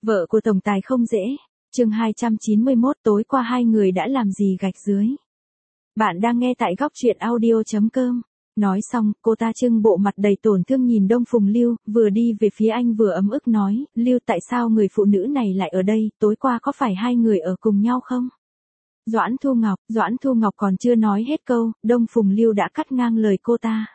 Vợ của tổng tài không dễ. Chương 291 tối qua hai người đã làm gì gạch dưới. Bạn đang nghe tại góc truyện audio.com. Nói xong, cô ta trưng bộ mặt đầy tổn thương nhìn Đông Phùng Lưu, vừa đi về phía anh vừa ấm ức nói, Lưu tại sao người phụ nữ này lại ở đây, tối qua có phải hai người ở cùng nhau không? Doãn Thu Ngọc còn chưa nói hết câu, Đông Phùng Lưu đã cắt ngang lời cô ta.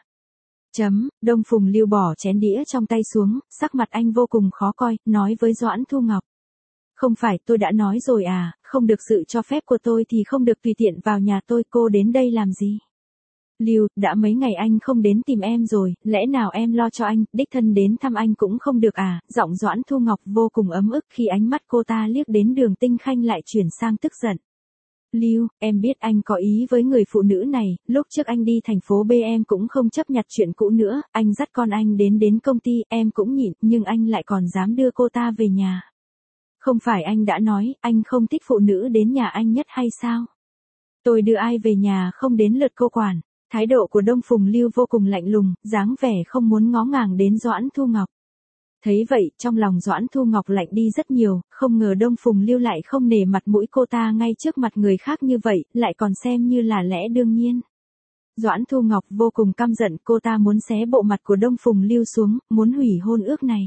Đông Phùng Lưu bỏ chén đĩa trong tay xuống, sắc mặt anh vô cùng khó coi, nói với Doãn Thu Ngọc. Không phải tôi đã nói rồi à, không được sự cho phép của tôi thì không được tùy tiện vào nhà tôi, cô đến đây làm gì? Lưu, đã mấy ngày anh không đến tìm em rồi, lẽ nào em lo cho anh, đích thân đến thăm anh cũng không được à? Giọng Doãn Thu Ngọc vô cùng ấm ức khi ánh mắt cô ta liếc đến Đường Tinh Khanh lại chuyển sang tức giận. Lưu, em biết anh có ý với người phụ nữ này, lúc trước anh đi thành phố B em cũng không chấp nhặt chuyện cũ nữa, anh dắt con anh đến công ty, em cũng nhịn, nhưng anh lại còn dám đưa cô ta về nhà. Không phải anh đã nói, anh không thích phụ nữ đến nhà anh nhất hay sao? Tôi đưa ai về nhà không đến lượt cô quản. Thái độ của Đông Phùng Lưu vô cùng lạnh lùng, dáng vẻ không muốn ngó ngàng đến Doãn Thu Ngọc. Thấy vậy, trong lòng Doãn Thu Ngọc lạnh đi rất nhiều, không ngờ Đông Phùng Lưu lại không nể mặt mũi cô ta ngay trước mặt người khác như vậy, lại còn xem như là lẽ đương nhiên. Doãn Thu Ngọc vô cùng căm giận, cô ta muốn xé bộ mặt của Đông Phùng Lưu xuống, muốn hủy hôn ước này.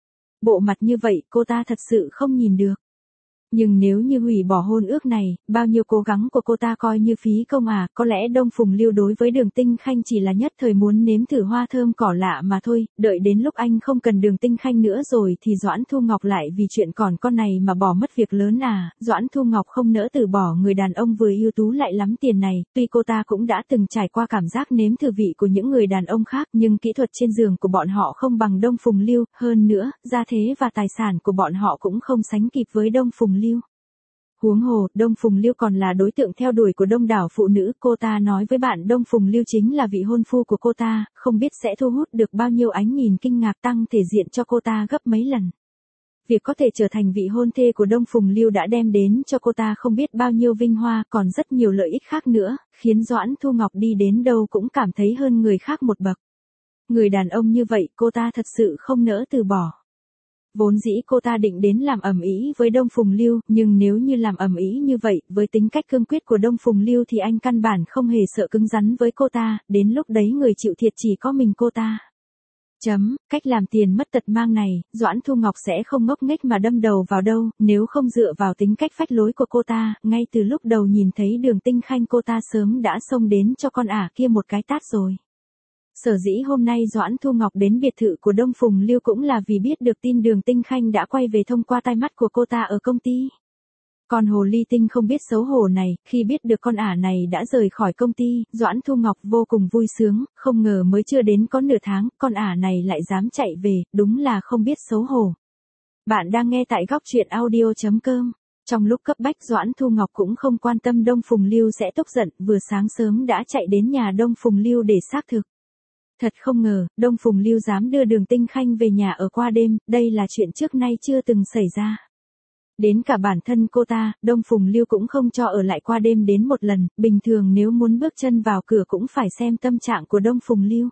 Bộ mặt như vậy, cô ta thật sự không nhìn được. Nhưng nếu như hủy bỏ hôn ước này, bao nhiêu cố gắng của cô ta coi như phí công à, có lẽ Đông Phùng Lưu đối với Đường Tinh Khanh chỉ là nhất thời muốn nếm thử hoa thơm cỏ lạ mà thôi, đợi đến lúc anh không cần Đường Tinh Khanh nữa rồi thì Doãn Thu Ngọc lại vì chuyện còn con này mà bỏ mất việc lớn à, Doãn Thu Ngọc không nỡ từ bỏ người đàn ông vừa ưu tú lại lắm tiền này, tuy cô ta cũng đã từng trải qua cảm giác nếm thử vị của những người đàn ông khác nhưng kỹ thuật trên giường của bọn họ không bằng Đông Phùng Lưu, hơn nữa, gia thế và tài sản của bọn họ cũng không sánh kịp với Đông Phùng Lưu. Huống hồ, Đông Phùng Lưu còn là đối tượng theo đuổi của đông đảo phụ nữ, cô ta nói với bạn Đông Phùng Lưu chính là vị hôn phu của cô ta, không biết sẽ thu hút được bao nhiêu ánh nhìn kinh ngạc, tăng thể diện cho cô ta gấp mấy lần. Việc có thể trở thành vị hôn thê của Đông Phùng Lưu đã đem đến cho cô ta không biết bao nhiêu vinh hoa, còn rất nhiều lợi ích khác nữa, khiến Doãn Thu Ngọc đi đến đâu cũng cảm thấy hơn người khác một bậc. Người đàn ông như vậy cô ta thật sự không nỡ từ bỏ. Vốn dĩ cô ta định đến làm ầm ĩ với Đông Phùng Lưu, nhưng nếu như làm ầm ĩ như vậy, với tính cách cương quyết của Đông Phùng Lưu thì anh căn bản không hề sợ cứng rắn với cô ta, đến lúc đấy người chịu thiệt chỉ có mình cô ta. Cách làm tiền mất tật mang này, Doãn Thu Ngọc sẽ không ngốc nghếch mà đâm đầu vào đâu, nếu không dựa vào tính cách phách lối của cô ta, ngay từ lúc đầu nhìn thấy Đường Tinh Khanh cô ta sớm đã xông đến cho con ả kia một cái tát rồi. Sở dĩ hôm nay Doãn Thu Ngọc đến biệt thự của Đông Phùng Lưu cũng là vì biết được tin Đường Tinh Khanh đã quay về thông qua tai mắt của cô ta ở công ty. Còn hồ ly tinh không biết xấu hổ này, khi biết được con ả này đã rời khỏi công ty, Doãn Thu Ngọc vô cùng vui sướng, không ngờ mới chưa đến có nửa tháng, con ả này lại dám chạy về, đúng là không biết xấu hổ. Bạn đang nghe tại góc truyện audio.com. Trong lúc cấp bách Doãn Thu Ngọc cũng không quan tâm Đông Phùng Lưu sẽ tức giận, vừa sáng sớm đã chạy đến nhà Đông Phùng Lưu để xác thực. Thật không ngờ, Đông Phùng Lưu dám đưa Đường Tinh Khanh về nhà ở qua đêm, đây là chuyện trước nay chưa từng xảy ra. Đến cả bản thân cô ta, Đông Phùng Lưu cũng không cho ở lại qua đêm đến một lần, bình thường nếu muốn bước chân vào cửa cũng phải xem tâm trạng của Đông Phùng Lưu.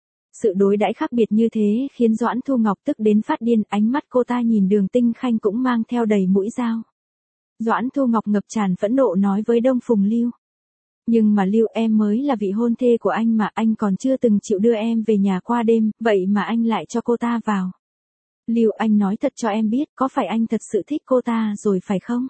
Sự đối đãi khác biệt như thế khiến Doãn Thu Ngọc tức đến phát điên, ánh mắt cô ta nhìn Đường Tinh Khanh cũng mang theo đầy mũi dao. Doãn Thu Ngọc ngập tràn phẫn nộ nói với Đông Phùng Lưu. Nhưng mà Lưu, em mới là vị hôn thê của anh mà, anh còn chưa từng chịu đưa em về nhà qua đêm, vậy mà anh lại cho cô ta vào. Lưu, anh nói thật cho em biết, có phải anh thật sự thích cô ta rồi phải không?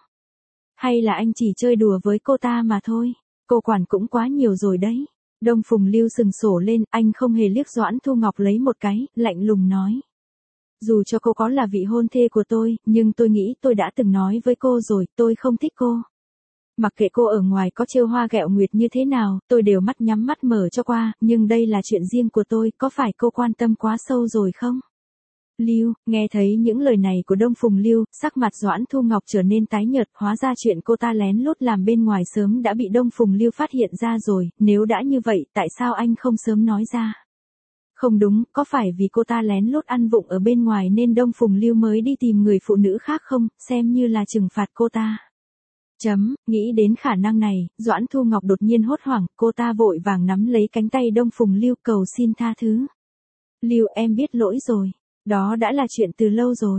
Hay là anh chỉ chơi đùa với cô ta mà thôi? Cô quản cũng quá nhiều rồi đấy. Đông Phùng Lưu sừng sổ lên, anh không hề liếc Doãn Thu Ngọc lấy một cái, lạnh lùng nói. Dù cho cô có là vị hôn thê của tôi, nhưng tôi nghĩ tôi đã từng nói với cô rồi, tôi không thích cô. Mặc kệ cô ở ngoài có trêu hoa ghẹo nguyệt như thế nào, tôi đều mắt nhắm mắt mở cho qua, nhưng đây là chuyện riêng của tôi, có phải cô quan tâm quá sâu rồi không? Lưu, nghe thấy những lời này của Đông Phùng Lưu, sắc mặt Doãn Thu Ngọc trở nên tái nhợt, hóa ra chuyện cô ta lén lút làm bên ngoài sớm đã bị Đông Phùng Lưu phát hiện ra rồi, nếu đã như vậy, tại sao anh không sớm nói ra? Không đúng, có phải vì cô ta lén lút ăn vụng ở bên ngoài nên Đông Phùng Lưu mới đi tìm người phụ nữ khác không, xem như là trừng phạt cô ta. Nghĩ đến khả năng này, Doãn Thu Ngọc đột nhiên hốt hoảng, cô ta vội vàng nắm lấy cánh tay Đông Phùng Lưu cầu xin tha thứ. Lưu, em biết lỗi rồi. Đó đã là chuyện từ lâu rồi.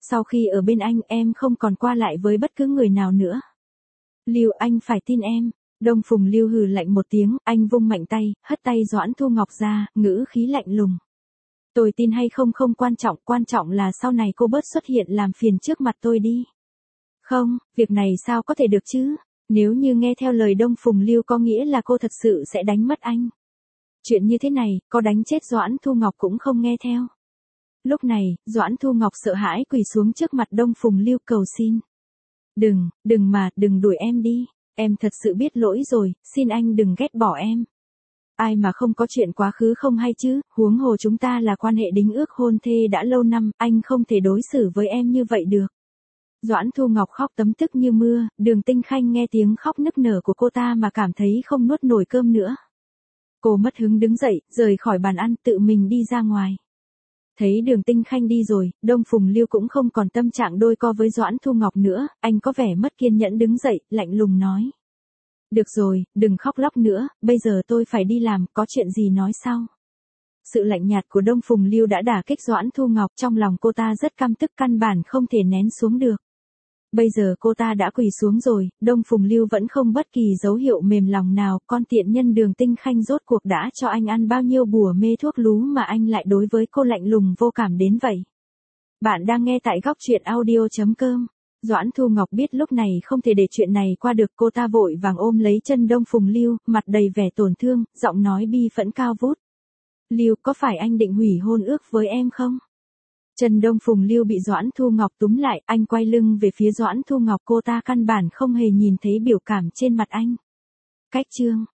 Sau khi ở bên anh em không còn qua lại với bất cứ người nào nữa. Lưu, anh phải tin em. Đông Phùng Lưu hừ lạnh một tiếng, anh vung mạnh tay, hất tay Doãn Thu Ngọc ra, ngữ khí lạnh lùng. Tôi tin hay không không quan trọng là sau này cô bớt xuất hiện làm phiền trước mặt tôi đi. Không, việc này sao có thể được chứ? Nếu như nghe theo lời Đông Phùng Lưu có nghĩa là cô thật sự sẽ đánh mất anh. Chuyện như thế này, có đánh chết Doãn Thu Ngọc cũng không nghe theo. Lúc này, Doãn Thu Ngọc sợ hãi quỳ xuống trước mặt Đông Phùng Lưu cầu xin. Đừng đuổi em đi. Em thật sự biết lỗi rồi, xin anh đừng ghét bỏ em. Ai mà không có chuyện quá khứ không hay chứ, huống hồ chúng ta là quan hệ đính ước hôn thê đã lâu năm, anh không thể đối xử với em như vậy được. Doãn Thu Ngọc khóc tấm tức như mưa, Đường Tinh Khanh nghe tiếng khóc nức nở của cô ta mà cảm thấy không nuốt nổi cơm nữa. Cô mất hứng đứng dậy, rời khỏi bàn ăn tự mình đi ra ngoài. Thấy Đường Tinh Khanh đi rồi, Đông Phùng Lưu cũng không còn tâm trạng đôi co với Doãn Thu Ngọc nữa, anh có vẻ mất kiên nhẫn đứng dậy, lạnh lùng nói. Được rồi, đừng khóc lóc nữa, bây giờ tôi phải đi làm, có chuyện gì nói sau. Sự lạnh nhạt của Đông Phùng Lưu đã đả kích Doãn Thu Ngọc, trong lòng cô ta rất căm tức căn bản không thể nén xuống được. Bây giờ cô ta đã quỳ xuống rồi, Đông Phùng Lưu vẫn không bất kỳ dấu hiệu mềm lòng nào, con tiện nhân Đường Tinh Khanh rốt cuộc đã cho anh ăn bao nhiêu bùa mê thuốc lú mà anh lại đối với cô lạnh lùng vô cảm đến vậy. Bạn đang nghe tại góc truyện audio.com. Doãn Thu Ngọc biết lúc này không thể để chuyện này qua được, cô ta vội vàng ôm lấy chân Đông Phùng Lưu, mặt đầy vẻ tổn thương, giọng nói bi phẫn cao vút. Lưu, có phải anh định hủy hôn ước với em không? Chân Đông Phùng Lưu bị Doãn Thu Ngọc túm lại, anh quay lưng về phía Doãn Thu Ngọc, cô ta căn bản không hề nhìn thấy biểu cảm trên mặt anh. Cách chương